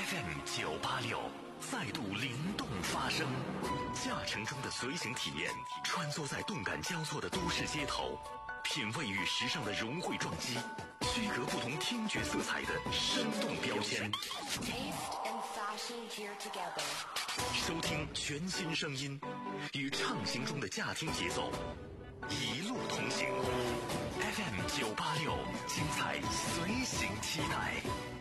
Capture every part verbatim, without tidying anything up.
F M 九八六再度灵动发声，驾乘中的随行体验，穿梭在动感交错的都市街头，品味与时尚的融汇撞击，区隔不同听觉色彩的生动标签。收听全新声音，与畅行中的驾听节奏，一路同行。F M 九八六，精彩随行期待。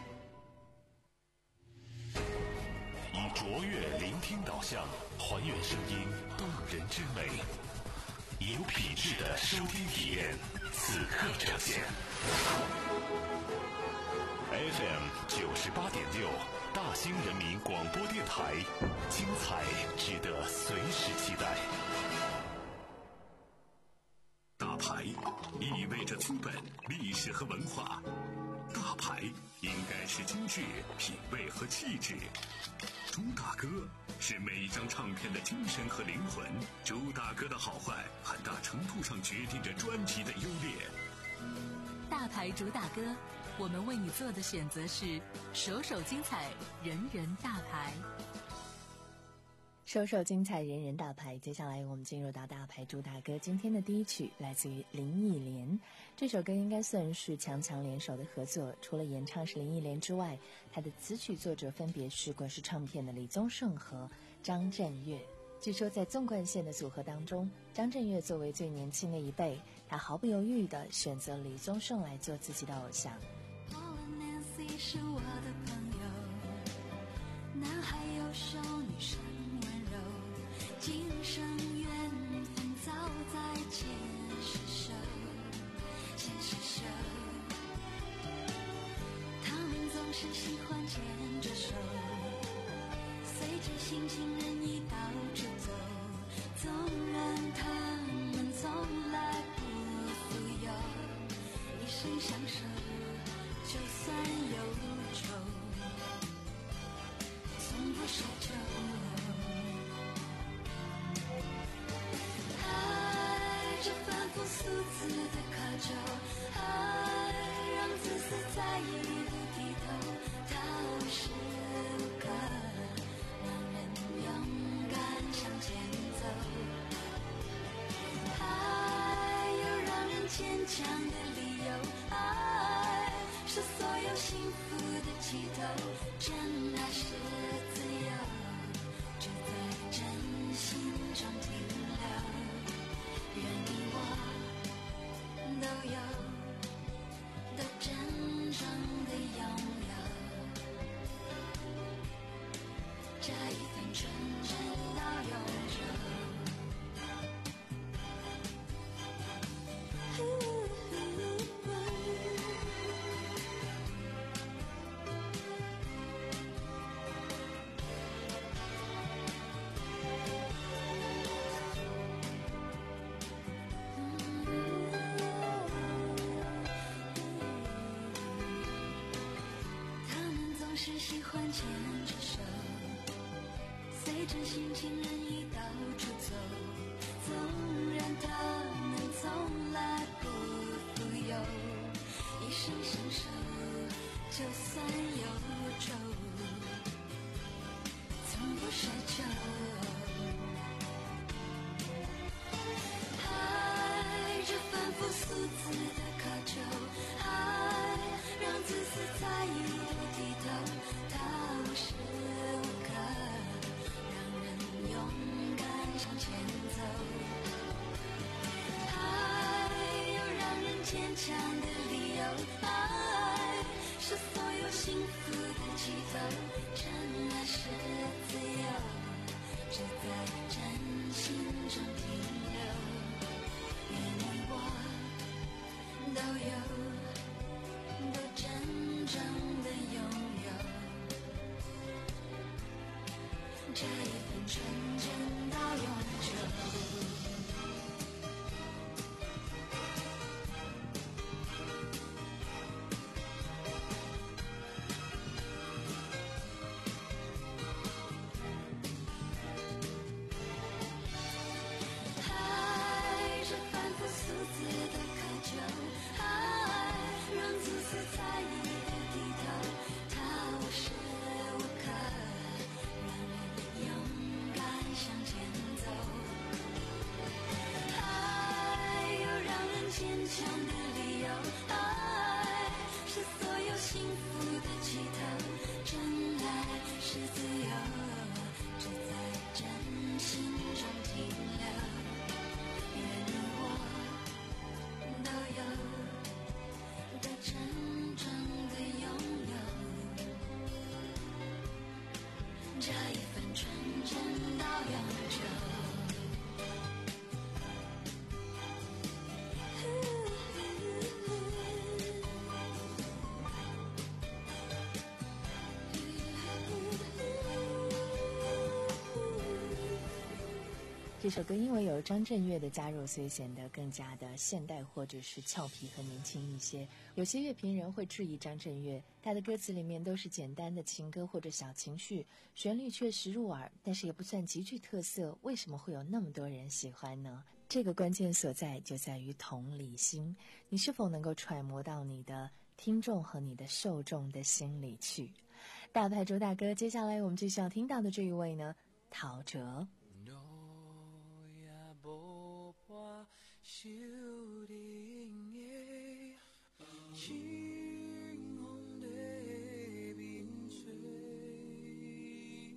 以卓越聆听导向，还原声音动人之美，以有品质的收听体验，此刻呈现。F M 九十八点六，大兴人民广播电台，精彩值得随时期待。大牌意味着资本、历史和文化，大牌应该是精致、品味和气质。朱大哥是每一张唱片的精神和灵魂，朱大哥的好坏很大程度上决定着专辑的优劣。 大牌主打歌，我们为你做的选择是首首精彩，人人大牌。 首首精彩，人人大牌。接下来我们进入到大牌主打歌，今天的第一曲来自于林忆莲。这首歌应该算是强强联手的合作，除了演唱是林忆莲之外，他的词曲作者分别是滚石唱片的李宗盛和张震岳。据说在纵贯线的组合当中，张震岳作为最年轻的一辈，他毫不犹豫地选择李宗盛来做自己的偶像。 Nancy 是我的朋友，男孩优秀，女生温柔，今生缘分早在前世手，前世手。他们总是喜欢牵着手，随着心情任意到处走，纵然他们从来不富有，一生相守，就算忧愁，从不奢求。爱这反复数次的渴求，爱让自私在意的低头，它无时无刻让人勇敢向前走，爱有让人坚强的理由，爱是所有幸福的起头，真爱是自由，只在真心中停留，愿你我都有，都真正的拥有这一份纯真到永久。是喜欢牵着手，随着心情任意到处走，纵然他们从来不富有，一生相守，就算忧愁，从不奢求。爱这反复数次的渴求，爱让自私在意的低头，它无时无刻让人勇敢向前走，爱有让人坚强的理由，爱是所有幸福的起头，真爱是自由，只在真心中停留，愿你我都有，都真正的拥有这一份纯真到永久。爱这反复数次的渴求，爱让自私在意的低头，它是自由，只在真心中停留。愿你我都有，都真正的拥有，这一份纯真到永久。 这首歌因为有张震岳的加入，所以显得更加的现代或者是俏皮和年轻一些。有些乐评人会质疑张震岳，他的歌词里面都是简单的情歌或者小情绪，旋律却实入耳，但是也不算极具特色，为什么会有那么多人喜欢呢？这个关键所在就在于同理心，你是否能够揣摩到你的听众和你的受众的心里去。大牌主打歌，接下来我们继续要听到的这一位呢，陶喆。 无伴守人的清风在面吹，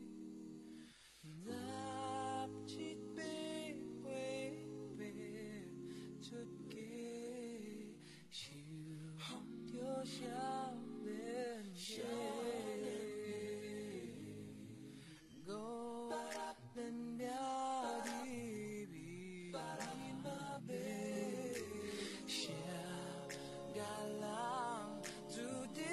十七八岁爬出家，受着少年家，五年了的谁甲人注定，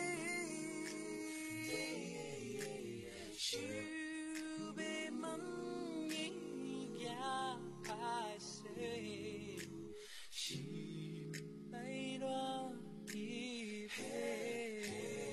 想要问伊行歹势，心内乱起飞。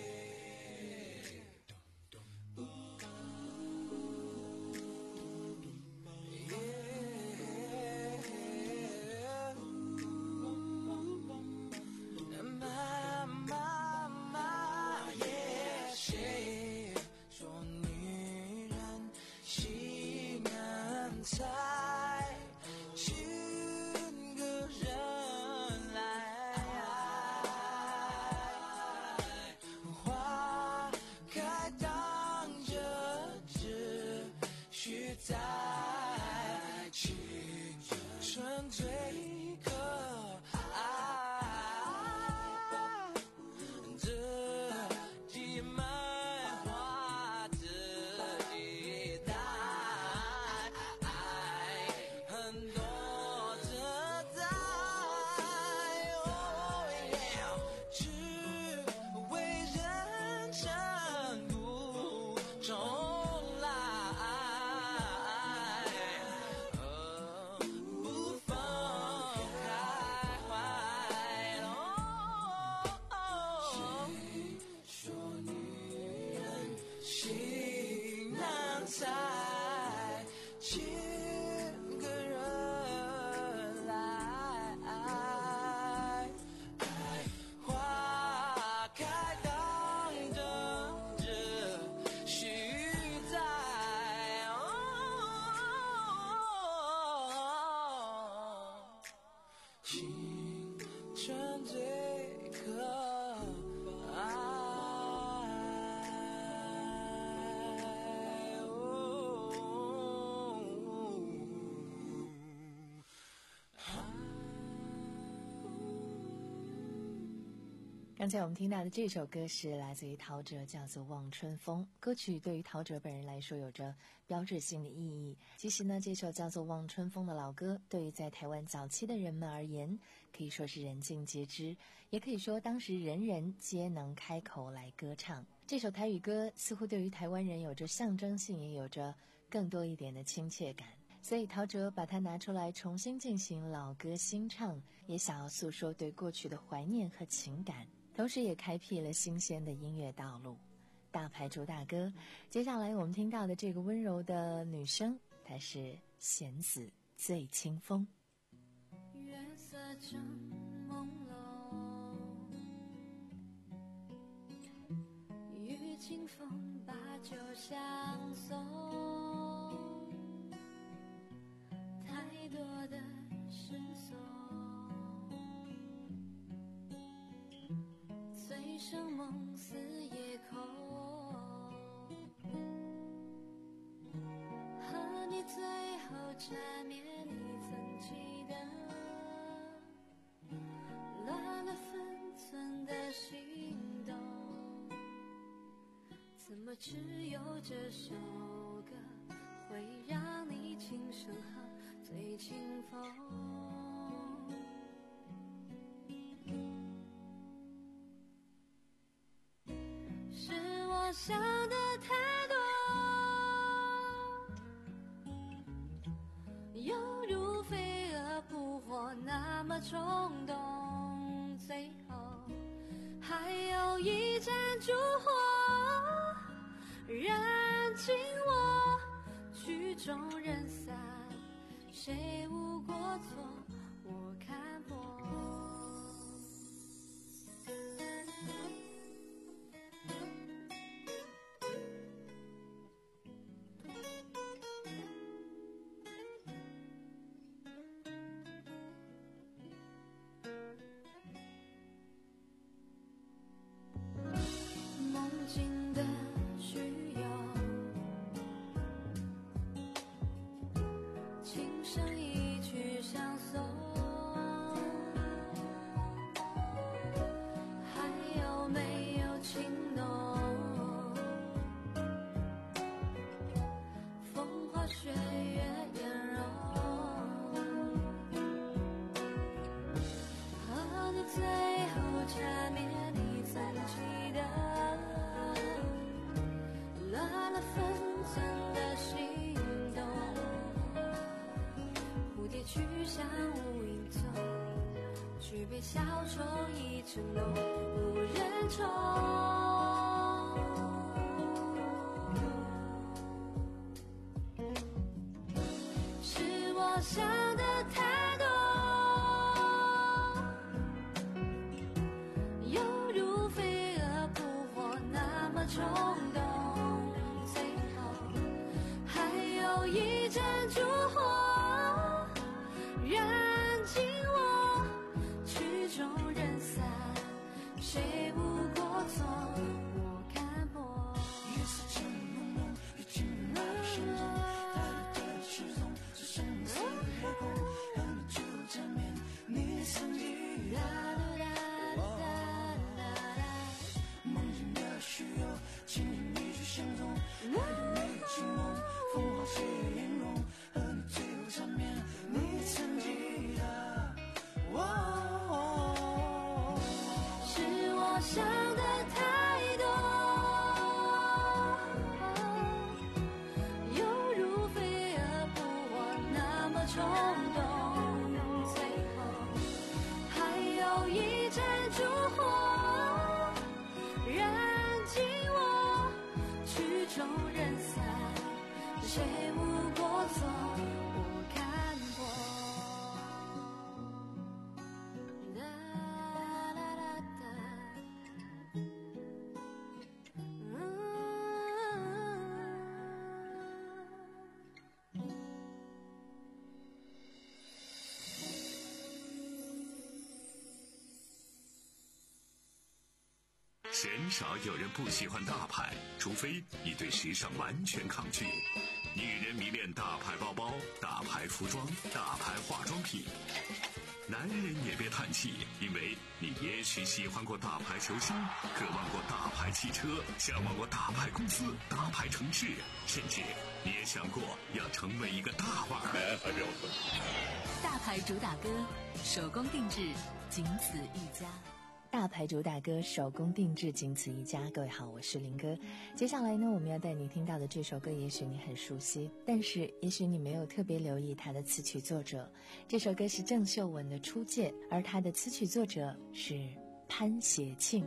刚才我们听到的这首歌是来自于陶喆，叫做《望春风》。歌曲对于陶喆本人来说有着标志性的意义。其实呢，这首叫做《望春风》的老歌，对于在台湾早期的人们而言，可以说是人尽皆知，也可以说当时人人皆能开口来歌唱。这首台语歌似乎对于台湾人有着象征性，也有着更多一点的亲切感。所以陶喆把它拿出来重新进行老歌新唱，也想要诉说对过去的怀念和情感，同时也开辟了新鲜的音乐道路。大牌主打歌，接下来我们听到的这个温柔的女声，她是弦子醉清风。 月色正朦胧，与清风把酒相送，太多的失踪，醉生梦死夜空， 最后缠绵你曾记得，乱了分寸的心动，怎么只有这首歌会让你轻声和最清风？是我想的太多，犹如飞蛾扑火那么冲动，最后还有一盏烛火燃尽我，曲终人散，谁无过错我看破。梦境的需要，轻声一曲相送，还有没有情浓？风花雪月颜容，和你最后缠绵你曾记得，乱了分寸的心动，蝴蝶去向无影踪，举杯消愁已成浓，无人宠。是我想的太多，犹如飞蛾扑火那么冲动，最后还有一盏烛火燃尽我，曲终人散，谁无过错我看破。 夜色渐朦胧，已进入我的心中，带着的失踪，是深色的夜空，和你最后缠绵你曾记得。梦境的虚有，轻轻一曲相送，还有没有情浓？风花雪月颜容，和你最后缠绵你曾记得。哦， 是我想的太多，犹如飞蛾扑火那么冲动，最后还有一盏烛火燃尽我，曲终人散，谁无过错我看破。哒啦啦哒，嗯。 鲜少有人不喜欢大牌，除非你对时尚完全抗拒。女人迷恋大牌包包、大牌服装、大牌化妆品。男人也别叹气，因为你也许喜欢过大牌球星，渴望过大牌汽车，向往过大牌公司、大牌城市，甚至你也想过要成为一个大腕儿。 大牌主打歌，手工定制，仅此一家。 大牌主打歌手工定制，仅此一家。各位好，我是林哥。接下来呢，我们要带你听到的这首歌，也许你很熟悉，但是也许你没有特别留意它的词曲作者。这首歌是郑秀文的《初见》，而它的词曲作者是潘协庆。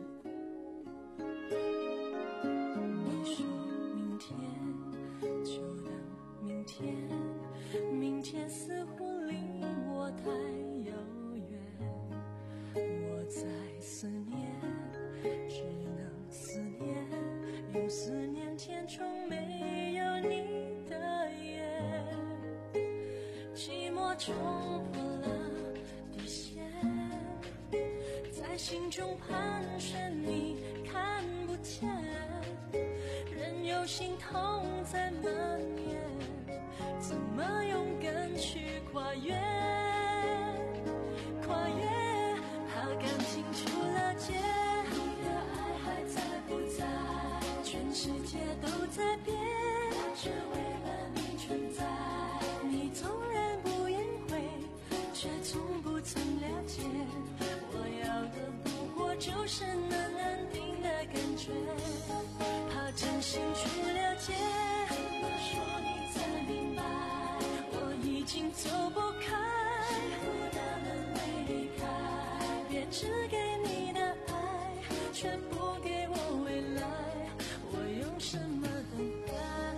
你说明天就等明天，明天似乎离我太遥远，我在思念，只能思念，用思念填充没有你的夜，寂寞冲破了底线，在心中盘旋，你看不见，任由心痛在蔓延，怎么世界都在变，我只为了你存在。你纵然不言悔，却从不曾了解。我要的不过就是能安定的感觉，怕真心去了解。怎么说你才明白？我已经走不开，幸福的门没离开，别只给你的爱，却不给我未来，我用什么等待？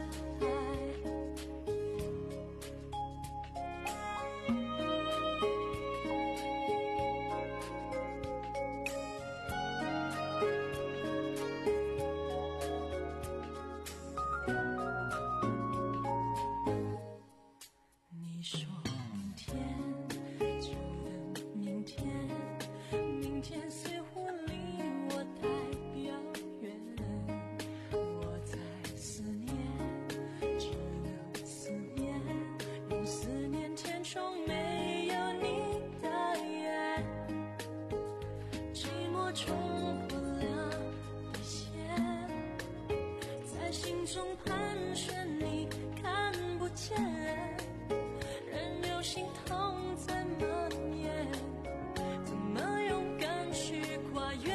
你说明天就等明天，明天似乎离我太遥远，我在思念，只能思念，用思念填充没有你的夜，寂寞冲破了底线，在心中盘旋，你看不见，任由心痛在蔓延，怎么勇敢去跨越？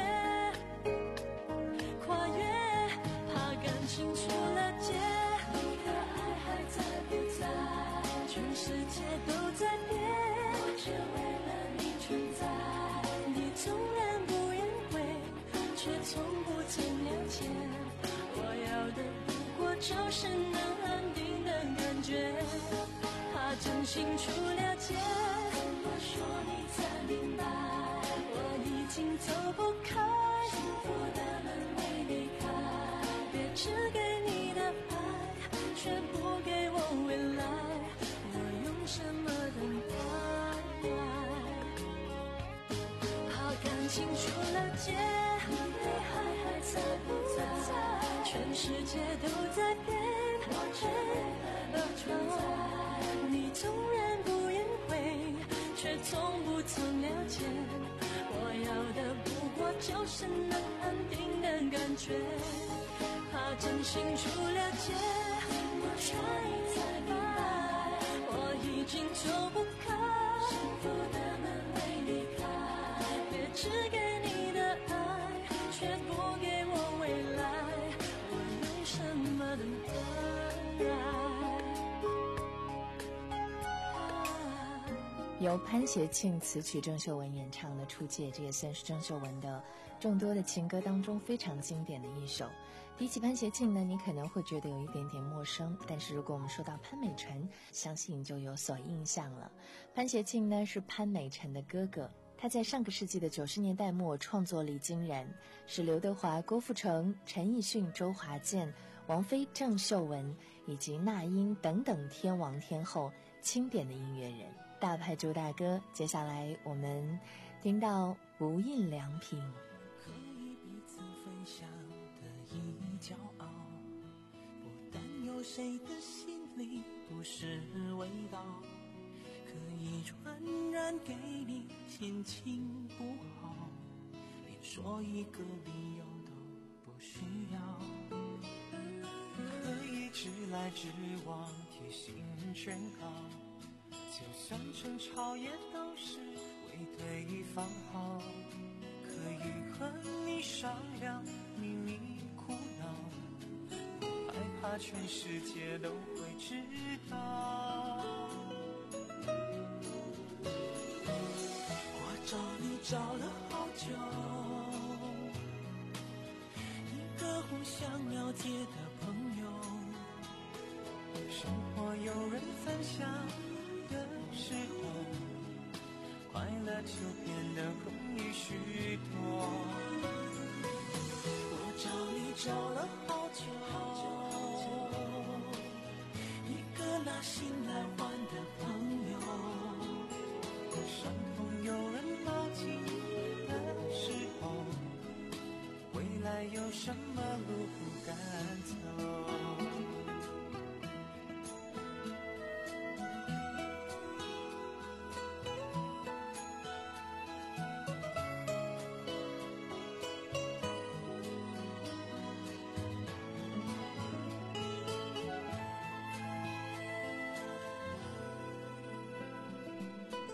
跨越，怕感情出了界，你的爱还在不在？全世界都在变，我只为了你存在。你纵然不言悔，却从不曾了解。我要的不过就是能安定的感觉，怕真心出了界。怎么说你才明白？我已经走不开，幸福的门没离开，别只给你的爱，却不给我未来，我用什么等待？怕感情出了界，你的爱还在不在？全世界都在变，我只为了你存在。你纵然不言悔，却从不曾了解。我要的不过就是能安定的感觉，怕真心出了界。我说你才明白，我已经走不开，幸福的门没离开，别只给你的爱，却不给我未来，我用什么等待？ 由潘协庆词曲郑秀文演唱的《出界》，这也算是郑秀文的众多的情歌当中非常经典的一首。提起潘协庆呢，你可能会觉得有一点点陌生，但是如果我们说到潘美辰，相信你就有所印象了。潘协庆呢是潘美辰的哥哥，他在上个世纪的九十年代末创作力惊人，是刘德华、郭富城、陈奕迅、周华健、王菲、郑秀文以及那英等等天王天后经典的音乐人。大牌主打歌，接下来我们听到无印良品。 可以彼此分享的一骄傲，不担忧谁的心里不是味道，可以传染给你心情不好，连说一个理由都不需要，可以直来直往贴心劝告，就算争吵也都是为对方好，可以和你商量秘密苦恼，不害怕全世界都会知道。我找你找了好久，一个互相了解的朋友，生活有人分享的时候，快乐就变得容易许多。我找你找了好久，一个拿心来换的朋友，伤痛有人抱紧的时候，未来有什么路不敢走。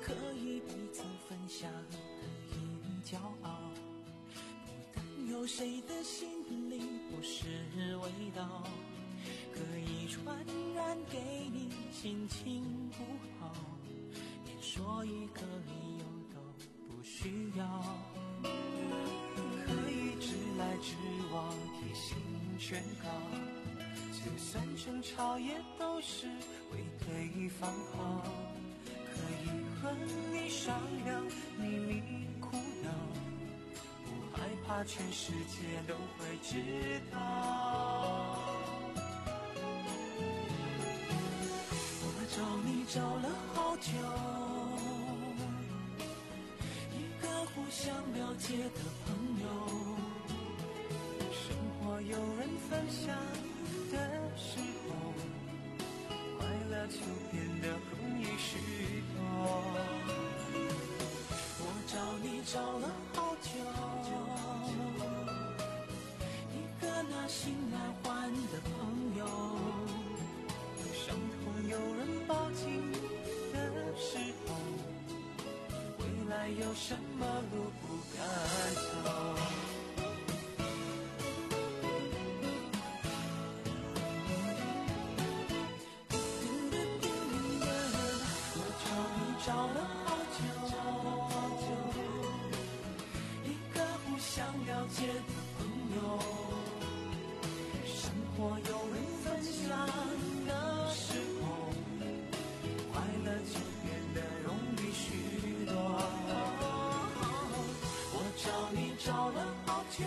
可以彼此分享的一骄傲，不担忧谁的心里不是味道，可以传染给你心情不好，连说一个理由都不需要，可以直来直往贴心劝告，就算争吵也都是为对方好，可以和你商量秘密苦恼，不害怕全世界都会知道。我找你找了好久，一个互相了解的朋友，生活有人分享的时候，快乐就变得容易许多。我找你找了好久，一个拿心来换的朋友，伤痛有人抱紧的时候，未来有什么路不敢走。找了好久，一个互相了解的朋友，生活有人分享的时候，快乐就变得容易许多。我找你找了好久，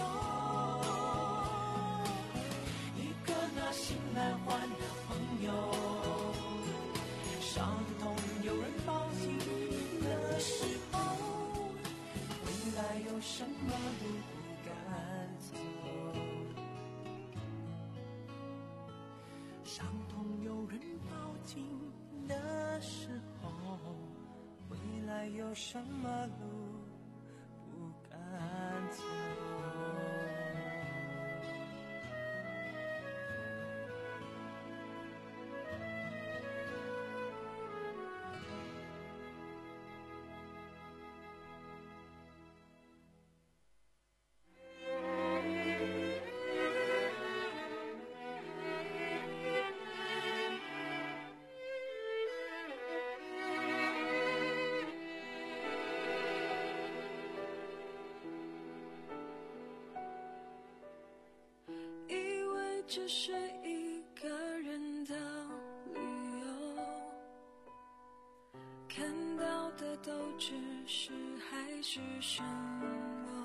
一个拿心来换的朋友，伤痛有人抱紧的时候，未来有什么路不敢走？伤痛有人抱紧的时候，未来有什么路不敢走？ 这是一个人的旅游，看到的都只是海市蜃楼。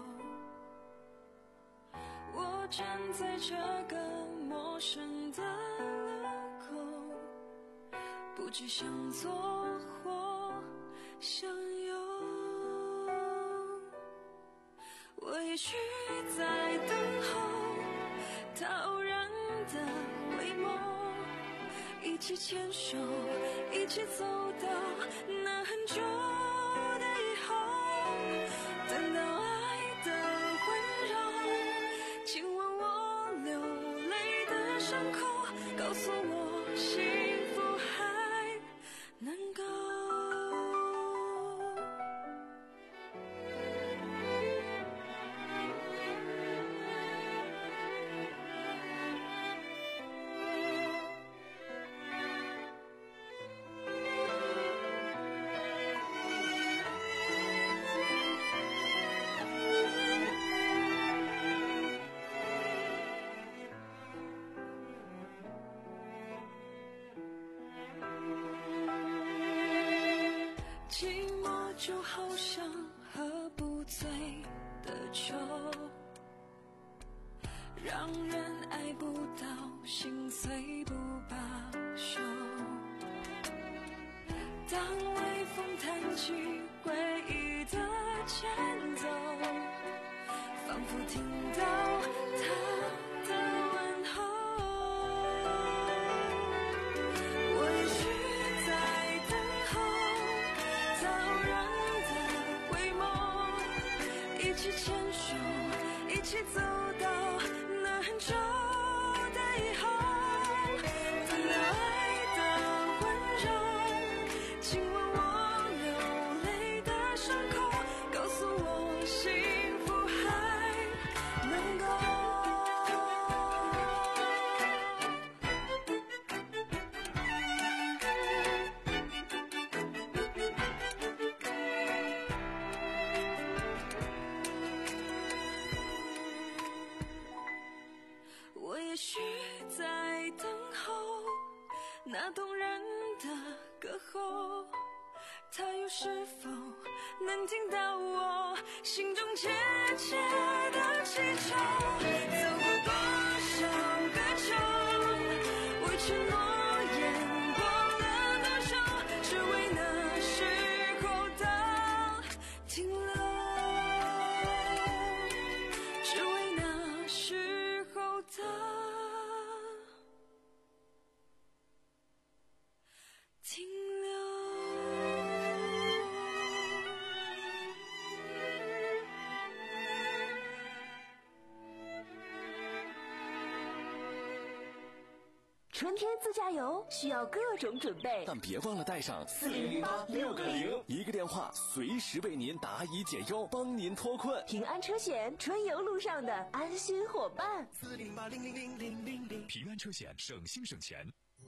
我站在这个陌生的路口，不知向左或向右。我也许在等候陶然的回眸，一起牵手，一起走到那很久的以后，等到爱的温柔亲吻我流泪的伤口，告诉我幸福还能够。寂寞就好像喝不醉的酒，让人爱不到，心碎不罢休。当微风弹起归忆的前奏，仿佛听到他的问候。我也许在等候陶然的回眸，一起牵手，一起走到那很久的以后，等到爱的温柔亲吻我流泪那动人的歌喉，他又是否能听到我心中切切的祈求？走过多少个秋，为承诺演过了多少，只为那时候的停留，只为那时候的停留。 春天自驾游需要各种准备， 但别忘了带上四零零八六个零， 一个电话随时为您答疑解忧，帮您脱困。 平安车险，春游路上的安心伙伴。 四零八零零零零零零， 平安车险，省心省钱。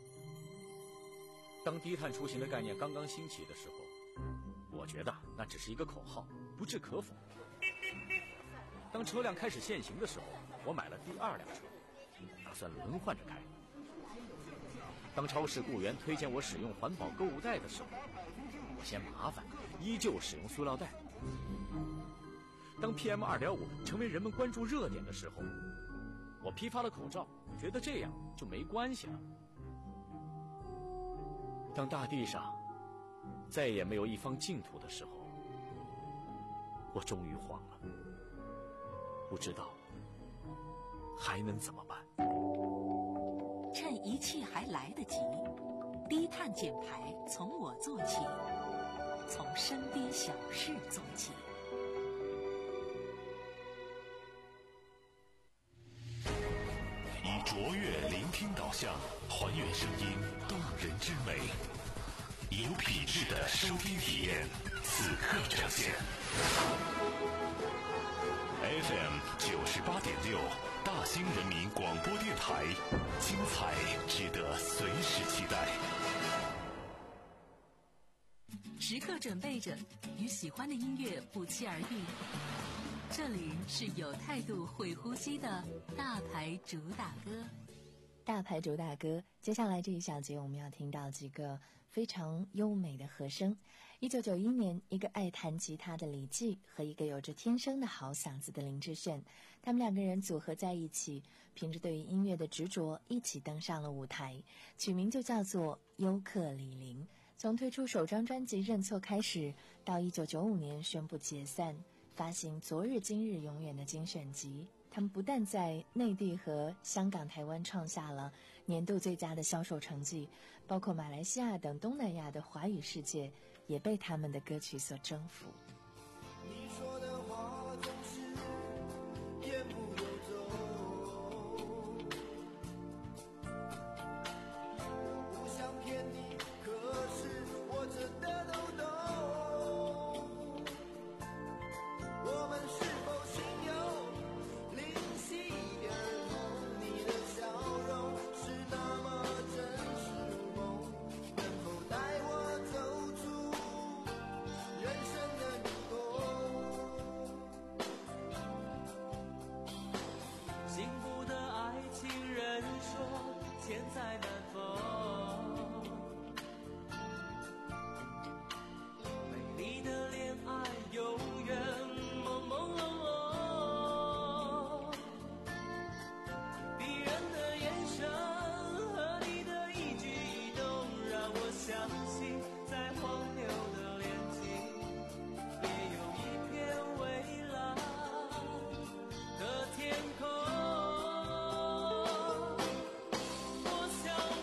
当低碳出行的概念刚刚兴起的时候，我觉得那只是一个口号，不置可否。当车辆开始限行的时候，我买了第二辆车，打算轮换着开。当超市雇员推荐我使用环保购物袋的时候，我嫌麻烦，依旧使用塑料袋。当 P M 二点五 成为人们关注热点的时候，我批发了口罩，觉得这样就没关系了。当大地上再也没有一方净土的时候，我终于慌了，不知道还能怎么办。 趁一切还来得及，低碳减排从我做起，从身边小事做起。 以卓越聆听导向，还原声音动人之美，有品质的收听体验，此刻呈现。F M 九十八点六，大兴人民广播电台，精彩值得随时期待。 时刻准备着，与喜欢的音乐不期而遇。这里是有态度、会呼吸的大牌主打歌。 大牌主打歌，接下来这一小节我们要听到几个非常优美的和声。一九九一年，一个爱弹吉他的李骥和一个有着天生的好嗓子的林志炫，他们两个人组合在一起，凭着对于音乐的执着，一起登上了舞台，取名就叫做优客李林。从推出首张专辑《认错》开始，到一九九五年宣布解散，发行《昨日今日永远》的精选集。他们不但在内地和香港、台湾创下了年度最佳的销售成绩，包括马来西亚等东南亚的华语世界也被他们的歌曲所征服。 你说的话总是言不由衷，我不想骗你，可是我真的都懂。我们是否心有灵犀一点通？你的笑容是那么真实如梦，能否带我走出人生的迷宫？幸福的爱情人说千载难逢，美丽的恋爱永远朦朦胧胧，逼人的眼神和你的一举一动，让我相信在荒谬的恋情也有一片蔚蓝的天空。我想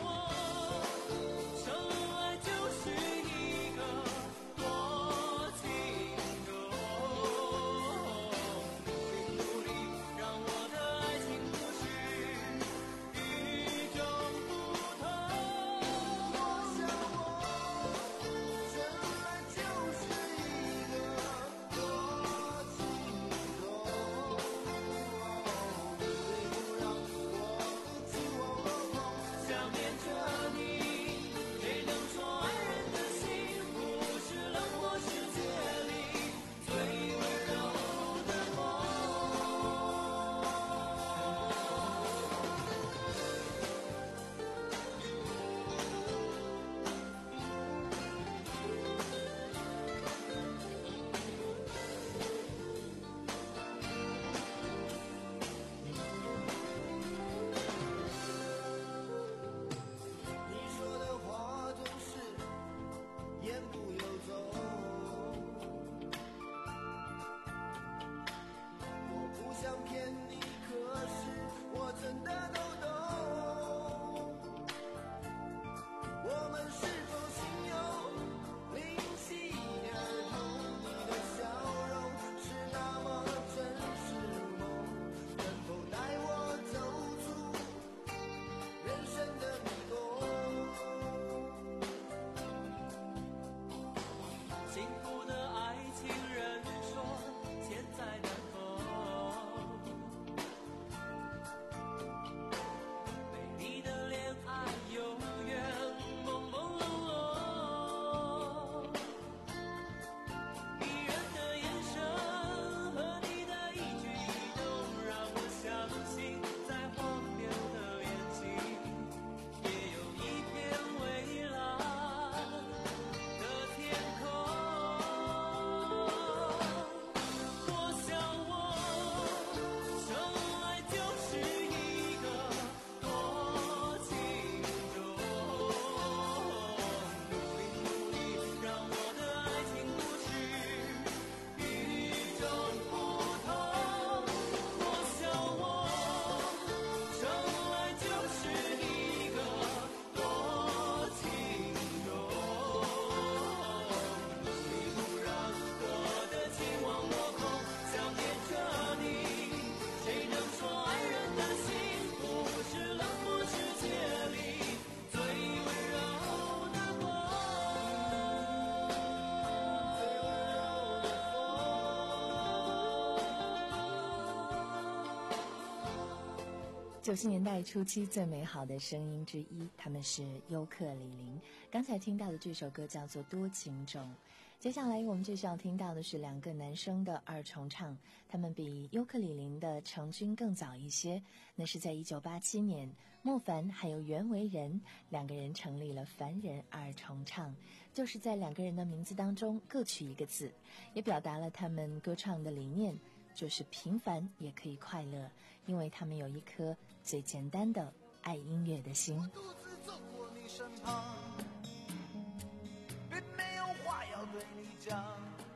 九十年代初期最美好的声音之一，他们是尤克里里。刚才听到的这首歌叫做《多情种》。接下来我们就是要听到的是两个男生的二重唱，他们比尤克里里的成军更早一些。那是在一九八七年，莫凡还有袁惟仁两个人成立了凡人二重唱，就是在两个人的名字当中各取一个字，也表达了他们歌唱的理念，就是平凡也可以快乐，因为他们有一颗最简单的爱音乐的心。 我独自走过你身旁，并没有话要对你讲，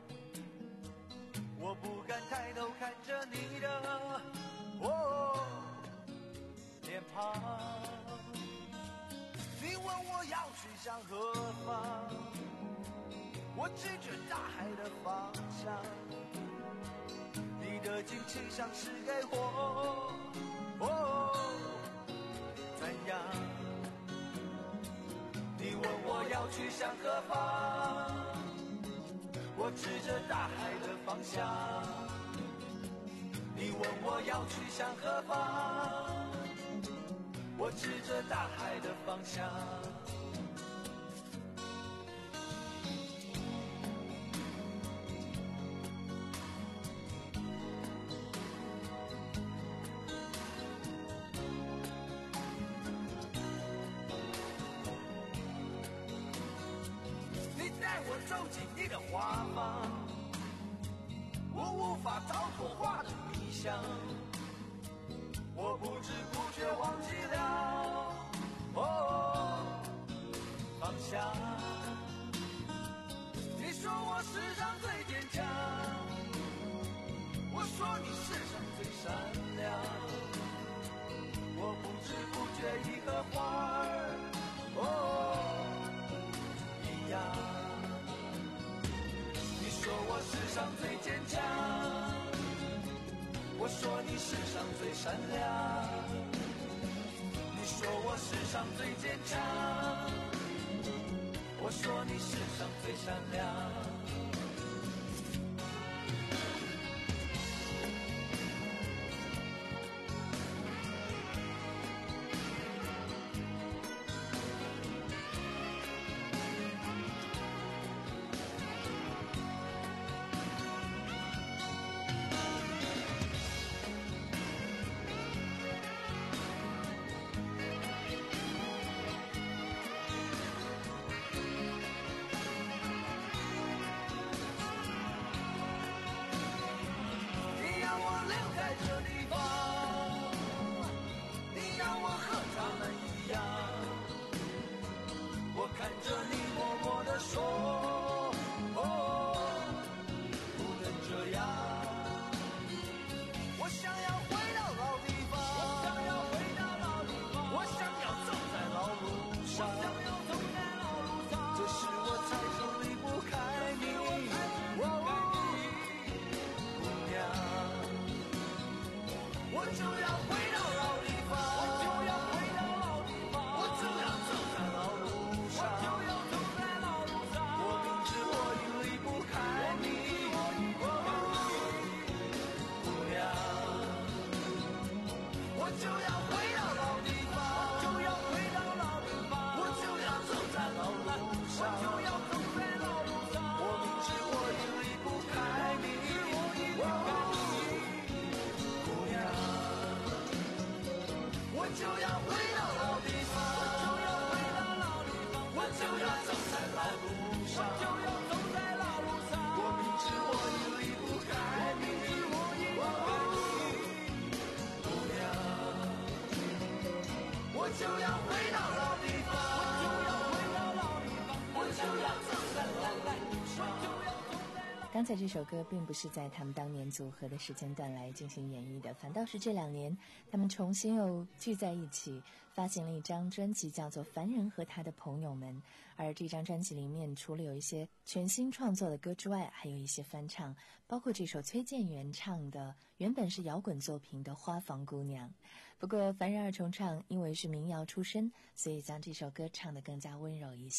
我不敢抬头看着你的哦脸庞。你问我要去向何方，我指着大海的方向。你的惊奇像是给我哦怎样？你问我要去向何方，我指着大海的方向。你问我要去向何方，我指着大海的方向。走进你的花房，我无法逃脱花的迷香，我不知不觉忘记了哦方向。你说我世上最坚强，我说你世上最善良，我不知不觉已和花儿哦一样。你说我世上最坚强，我说你世上最善良。你说我世上最坚强，我说你世上最善良。 刚才这首歌并不是在他们当年组合的时间段来进行演绎的，反倒是这两年他们重新又聚在一起，发行了一张专辑，叫做《凡人和他的朋友们》。而这张专辑里面除了有一些全新创作的歌之外，还有一些翻唱，包括这首崔健原唱的原本是摇滚作品的《花房姑娘》。不过凡人二重唱因为是民谣出身，所以将这首歌唱得更加温柔一些。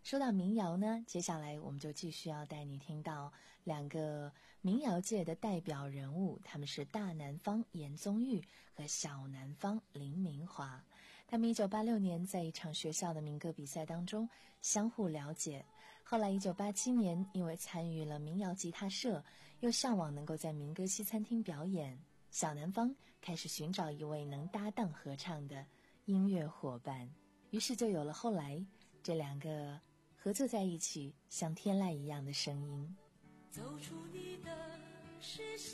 说到民谣呢，接下来我们就继续要带你听到两个民谣界的代表人物，他们是大南方严宗玉和小南方林明华。他们一九八六年在一场学校的民歌比赛当中相互了解，后来一九八七年因为参与了民谣吉他社，又向往能够在民歌西餐厅表演，小南方开始寻找一位能搭档合唱的音乐伙伴，于是就有了后来这两个合作在一起像天籁一样的声音。 走出你的视线，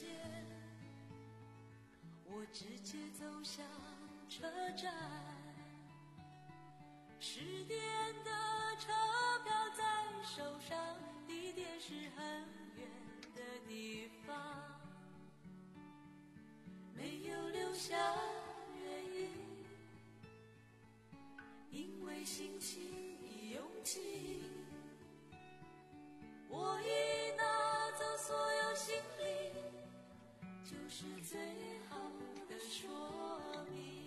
我直接走向车站，十点的车票在手上，地点是很远的地方，没有留下原因，因为心情已拥挤，我已拿走所有行李，就是最好的说明。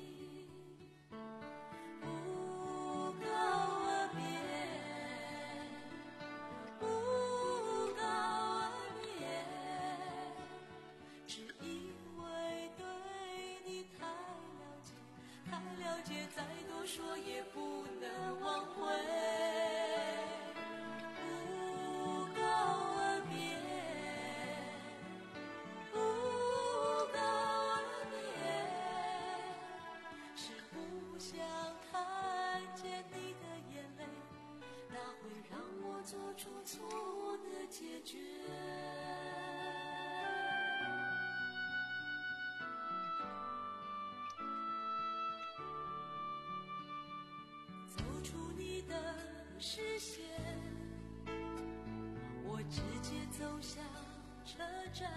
不告而别，不告而别，只因为对你太了解，太了解，再多说也不能挽回。做出错的解决，走出你的视线，我直接走向车站，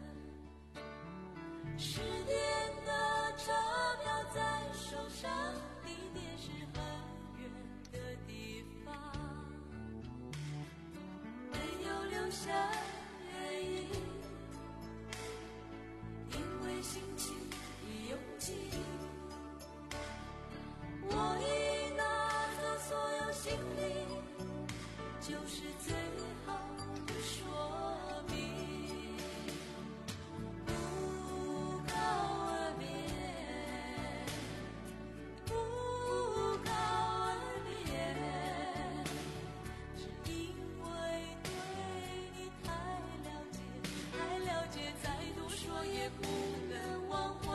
十点的车票在手上，地点是很远的地方，下原因，因为心情已拥挤，我已拿走所有行李，就是最好的说明。不告而别，不告而别，只因为再多说也不能挽回。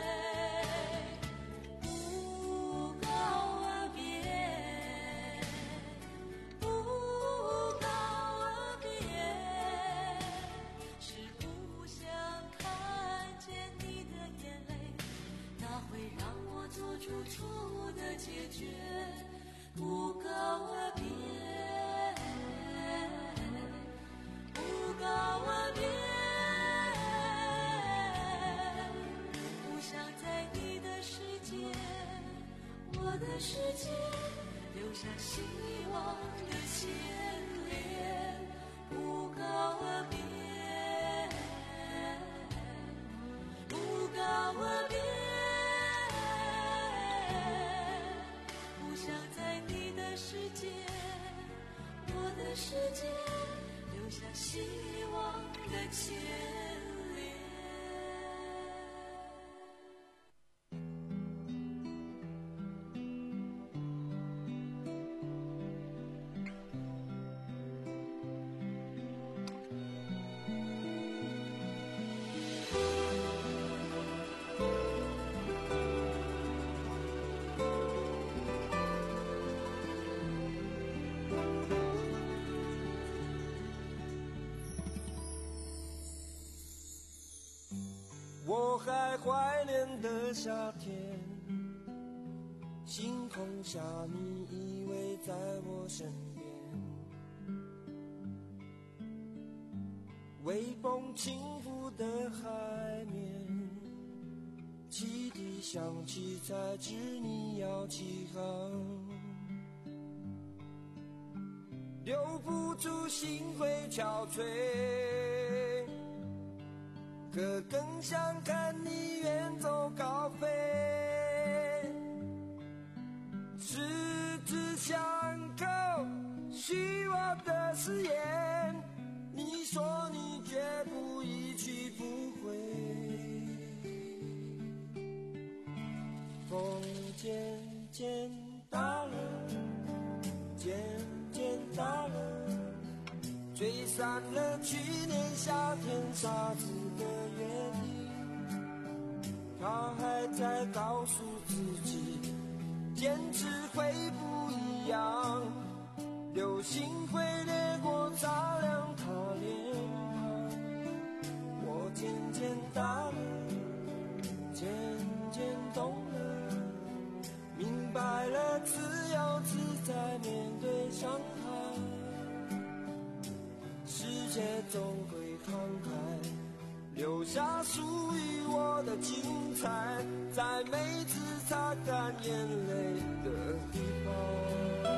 不告而别，不告而别，是不想看见你的眼泪，那会让我做出错的解决。不告而别，不告而别，我的世界留下希望的牵连。不告而别，不告而别，不想在你的世界，我的世界留下希望的牵连。 我还怀念的夏天，星空下你依偎在我身边，微风轻拂的海面，汽笛响起才知你要起航，留不住心会憔悴，可更想看你远走高飞，十指相扣， 誓言，你说你绝不一去不回。风渐渐大了，渐渐大了，吹散了去年夏天沙子的约定。他还在告诉自己，坚持会不一样，流星会掠过照亮他脸庞。我渐渐大了，渐渐懂了，明白了自由自在面对伤害，世界总会慷慨，留下属于我的精彩，在每次擦干眼泪的地方。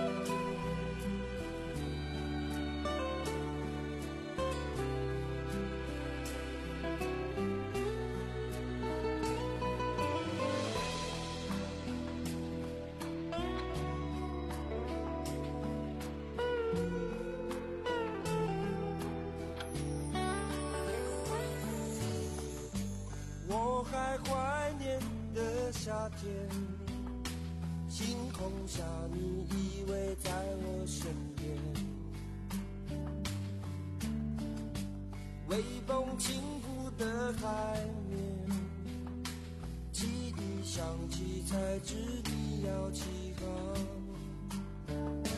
我还怀念的夏天，星空下你依偎在我身边，微风轻拂的海面，汽笛响起才知你要起航，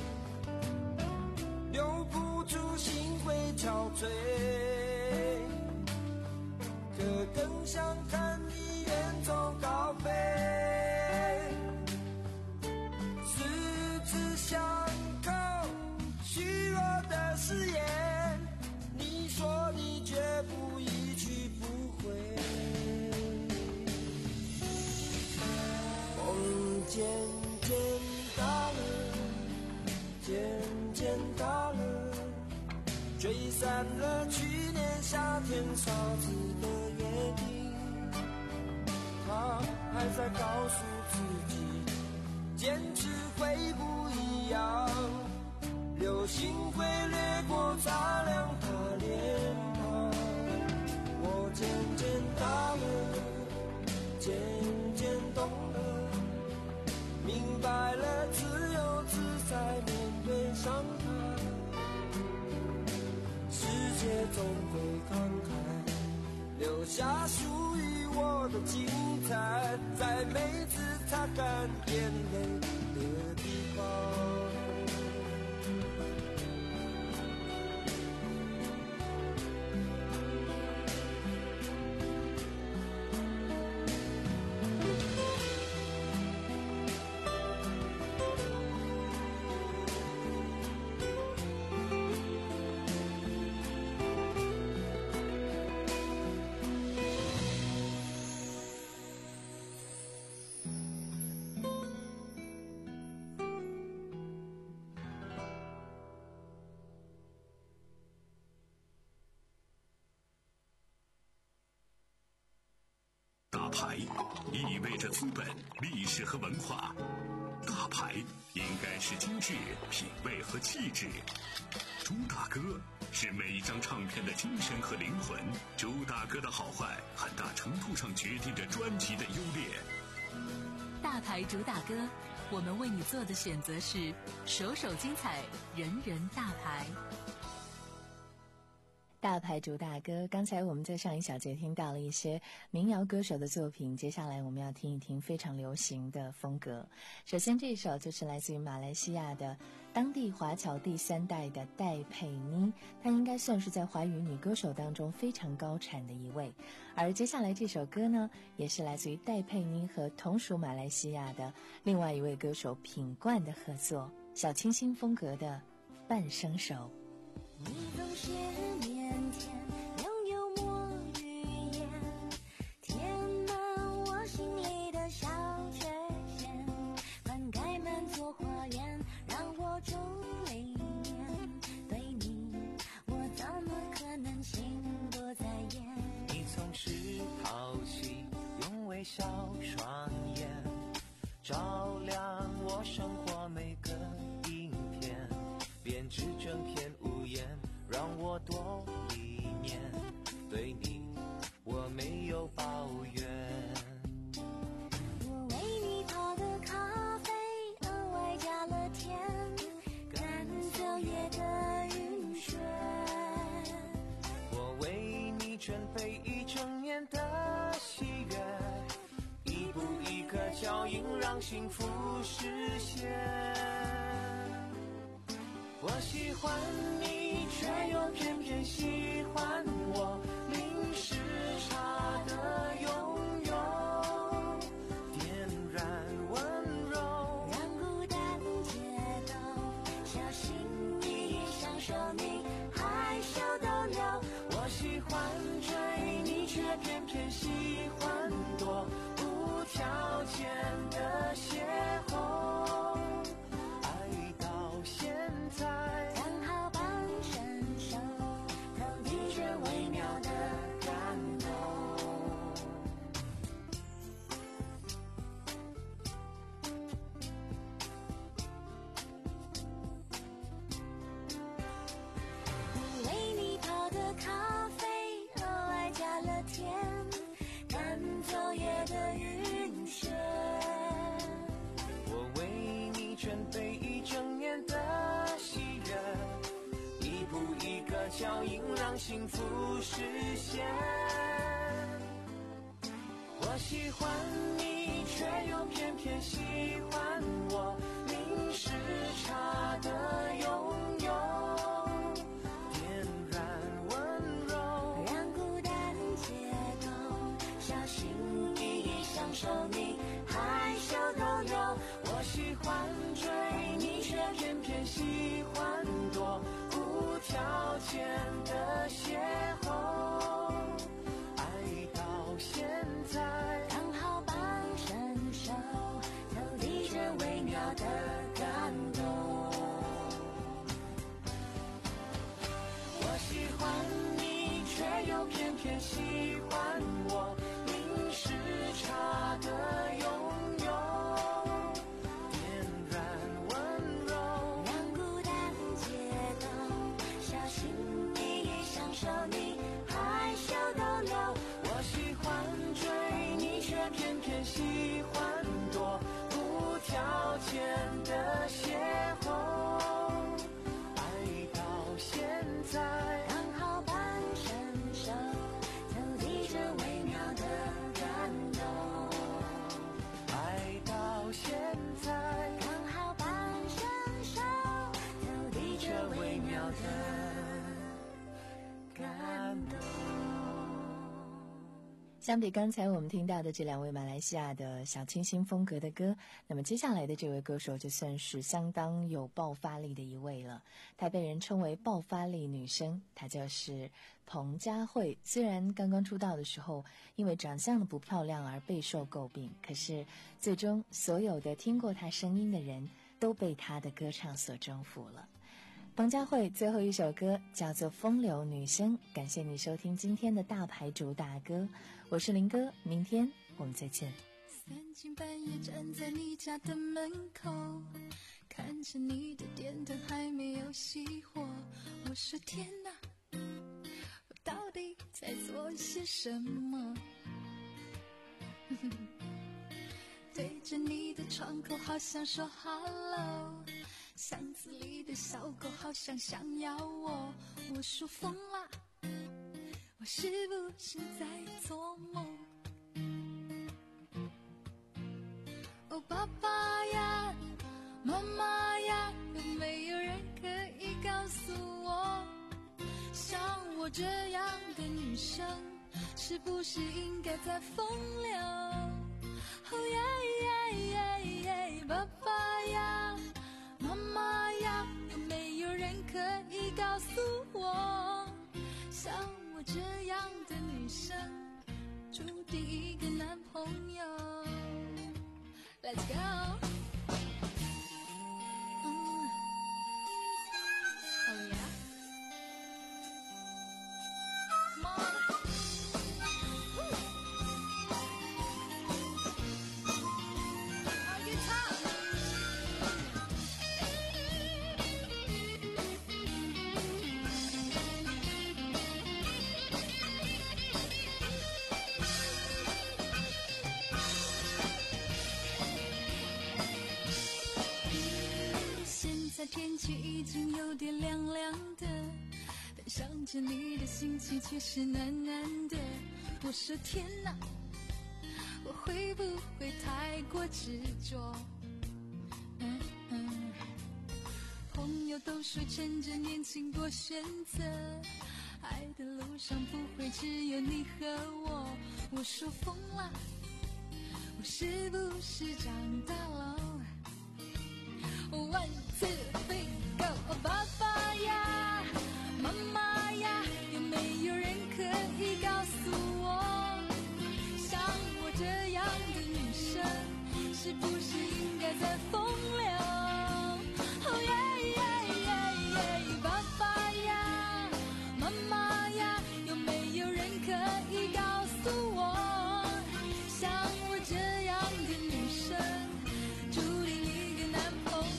留不住心会憔悴，可更想看你远走高飞，十指相扣，虚弱的誓言，你说你绝不一去不回。风渐渐大了，渐渐大了，吹散了去年夏天沙子的约定。他还在告诉自己，坚持会不一样，流星会掠过照亮他脸庞。我渐渐大了，渐渐懂了，明白了自由自在面对伤害，世界总会慷慨，留下属于我的精彩，在每次擦干眼泪的地方。 大牌意味着资本、历史和文化，大牌应该是精致、品味和气质。朱大哥是每一张唱片的精神和灵魂，朱大哥的好坏很大程度上决定着专辑的优劣。 大牌主打歌，我们为你做的选择是首首精彩，人人大牌。 大牌主打歌，刚才我们在上一小节听到了一些民谣歌手的作品，接下来我们要听一听非常流行的风格。首先这一首就是来自于马来西亚的当地华侨第三代的戴佩妮，她应该算是在华语女歌手当中非常高产的一位。而接下来这首歌呢，也是来自于戴佩妮和同属马来西亚的另外一位歌手品冠的合作，小清新风格的半生熟。 你总是腼腆，用幽默语言填满我心里的小缺陷，灌溉满座花园，让我种里面。对你，我怎么可能心不在焉？ 你总是淘气，用微笑双眼照亮我生活每个阴天，编织整片屋檐， 我多一年，对你我没有抱怨。 我为你泡的咖啡额外加了甜，赶走夜的晕眩。 我为你准备一整年的喜悦，一步一个脚印让幸福实现。我喜欢你，却又偏偏喜欢我，零时差的拥有，点燃温柔， 让孤单解冻，小心翼翼享受你害羞逗留。 我喜欢追你，却偏偏喜欢躲，无条件的邂逅。 刚好帮伸手，投递着微妙的感动。我为你泡的咖啡额外加了甜，赶走夜的晕眩。 我为你准备一整年的脚印让幸福实现。我喜欢你，却又偏偏喜欢我，零时差的拥有，点燃温柔， 让孤单解冻，小心翼翼享受你害羞逗留。 我喜欢追你，却偏偏喜欢躲，无条件的邂逅，爱到现在刚好帮伸手，投递着微妙的感动。 我喜欢你，却又偏偏喜欢我，零时差的拥有，点燃温柔， 让孤单解冻，小心翼翼享受你害羞逗留。 我喜欢追你，却偏偏喜欢躲，无条件的邂逅，爱到现在刚好帮伸手，投递着微妙的感动。 爱到现在刚好帮伸手，投递着微妙的感动。 相比刚才我们听到的这两位马来西亚的小清新风格的歌，那么接下来的这位歌手就算是相当有爆发力的一位了。她被人称为爆发力女生，她就是彭佳慧。虽然刚刚出道的时候因为长相的不漂亮而备受诟病，可是最终所有的听过她声音的人都被她的歌唱所征服了。彭佳慧最后一首歌叫做《风流女生》，感谢你收听今天的大牌主打歌，我是林哥，明天我们再见。 三更半夜站在你家的门口，看着你的电灯还没有熄火，我说天哪，我到底在做些什么？对着你的窗口好像说 hello， 巷子里的小狗好像想要我，我说疯啦，我是不是在做梦？哦，爸爸呀，妈妈呀，有没有人可以告诉我，像我这样的女生是不是应该在风流？哦呀呀呀呀，爸爸呀，妈妈呀，有没有人可以告诉我，像我这样的女生注定一个男朋友。 Let's go。 我天气已经有点凉凉的，但想着你的心情却是暖暖的。我说天哪，我会不会太过执着？嗯嗯，朋友都说趁着年轻多选择，爱的路上不会只有你和我。我说疯了，我是不是长大了？ One two three go， 爸爸呀，妈妈呀，有没有人可以告诉我，像我这样的女生，是不是应该在风流？哦耶耶耶耶，爸爸呀，妈妈呀，有没有人可以告诉我，像我这样的女生，注定一个男朋友？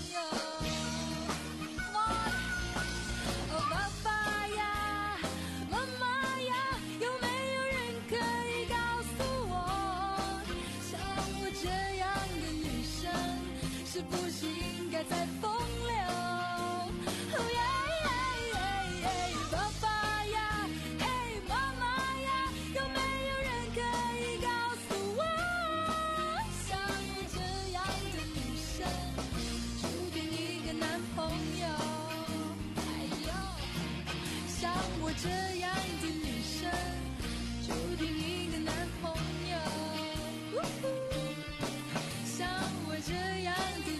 是不是应该在风流？哦耶耶耶耶，爸爸呀，嘿妈妈呀，有没有人可以告诉我，像我这样的女生，注定一个男朋友？哎呦，像我这样的女生，注定一个男朋友。呜呼，像我这样。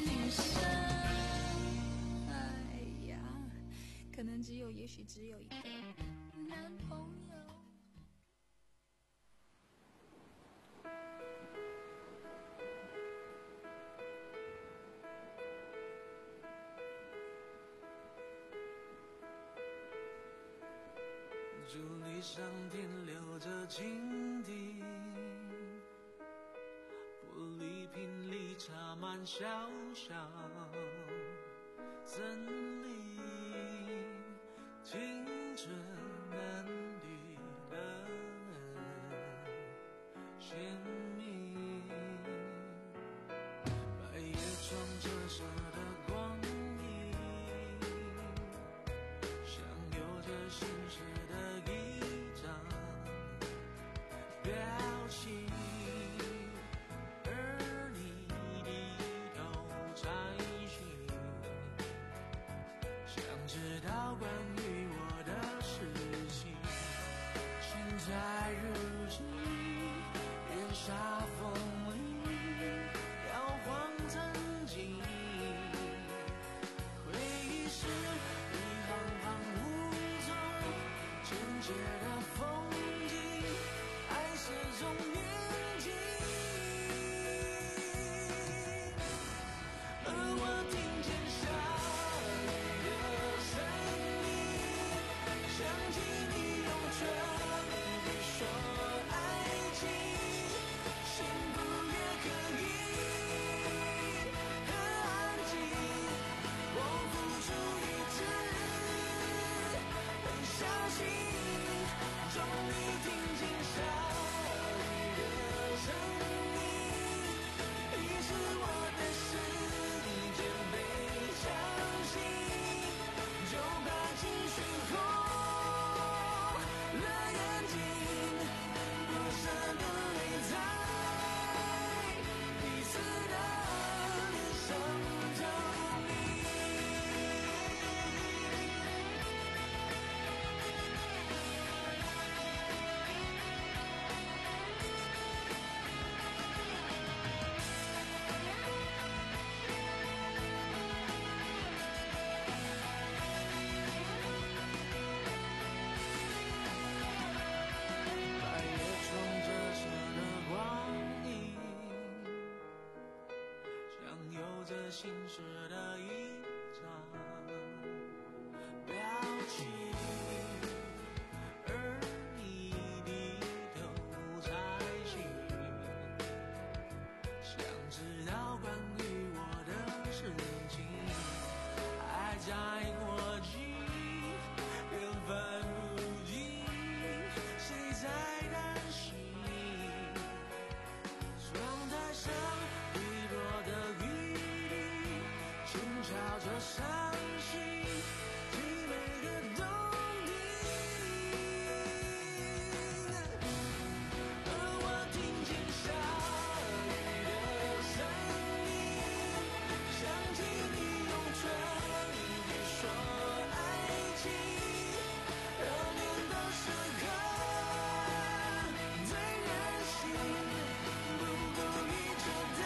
可能只有，也许只有一个男朋友。 竹篱上停留着蜻蜓，玻璃瓶里插满小小森林。 青春嫩绿的鲜明，白叶窗折射的光影，像有着心事的一张表情，而你低头摘星，想知道关于。 在日记，年少风里摇晃曾经，回忆是一行行梧桐，简洁的风景，爱是种年纪。而我听见下雨的声音，想起你用唇。 说爱情，幸福也可以很安静。我付出一次，很小心，终于听见下雨的声音，已是我的时间被敲醒，就把情绪红了眼睛。 深的泪在彼此的脸上透明。白叶窗折射的光影，像有着心事的一张表情，而你低头摘星，想知道关于我的事情，爱在过去，缘分如今，谁在担心？窗台上滴落的雨滴， 朝着伤心，凄美的动听。而我听见下雨的声音，想起你用唇语说爱情，热恋的时刻最任性，不顾一切的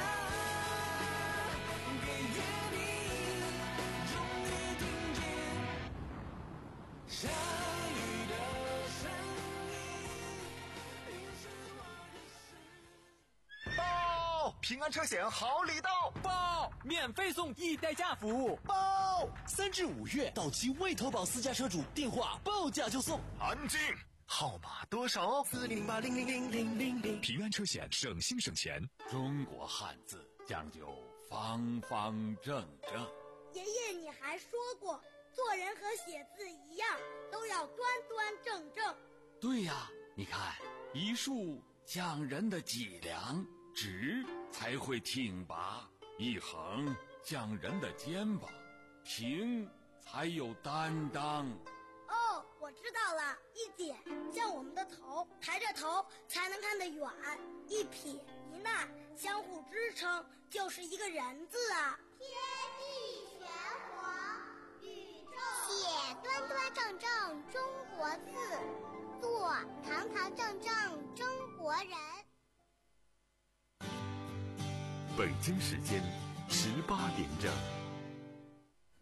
给予你，终于听见下雨的声音，淋湿我的心。 报！平安车险好礼到！ 报！免费送一代驾服务！ 报！三至五月到期未投保私家车主，电话报价就送。安静。号码多少哦？四零零八零零零零零零。 平安车险，省心省钱。 中国汉字讲究方方正正。 爷爷，你还说过，做人和写字一样，都要端端正正。 对呀，你看，一竖讲人的脊梁，直才会挺拔；一横讲人的肩膀，平才有担当。 哦，我知道了，一点像我们的头，抬着头才能看得远；一撇一捺相互支撑，就是一个人字啊。 天地玄黄，宇宙写端端正正中国字，做堂堂正正中国人。 北京时间十八点整。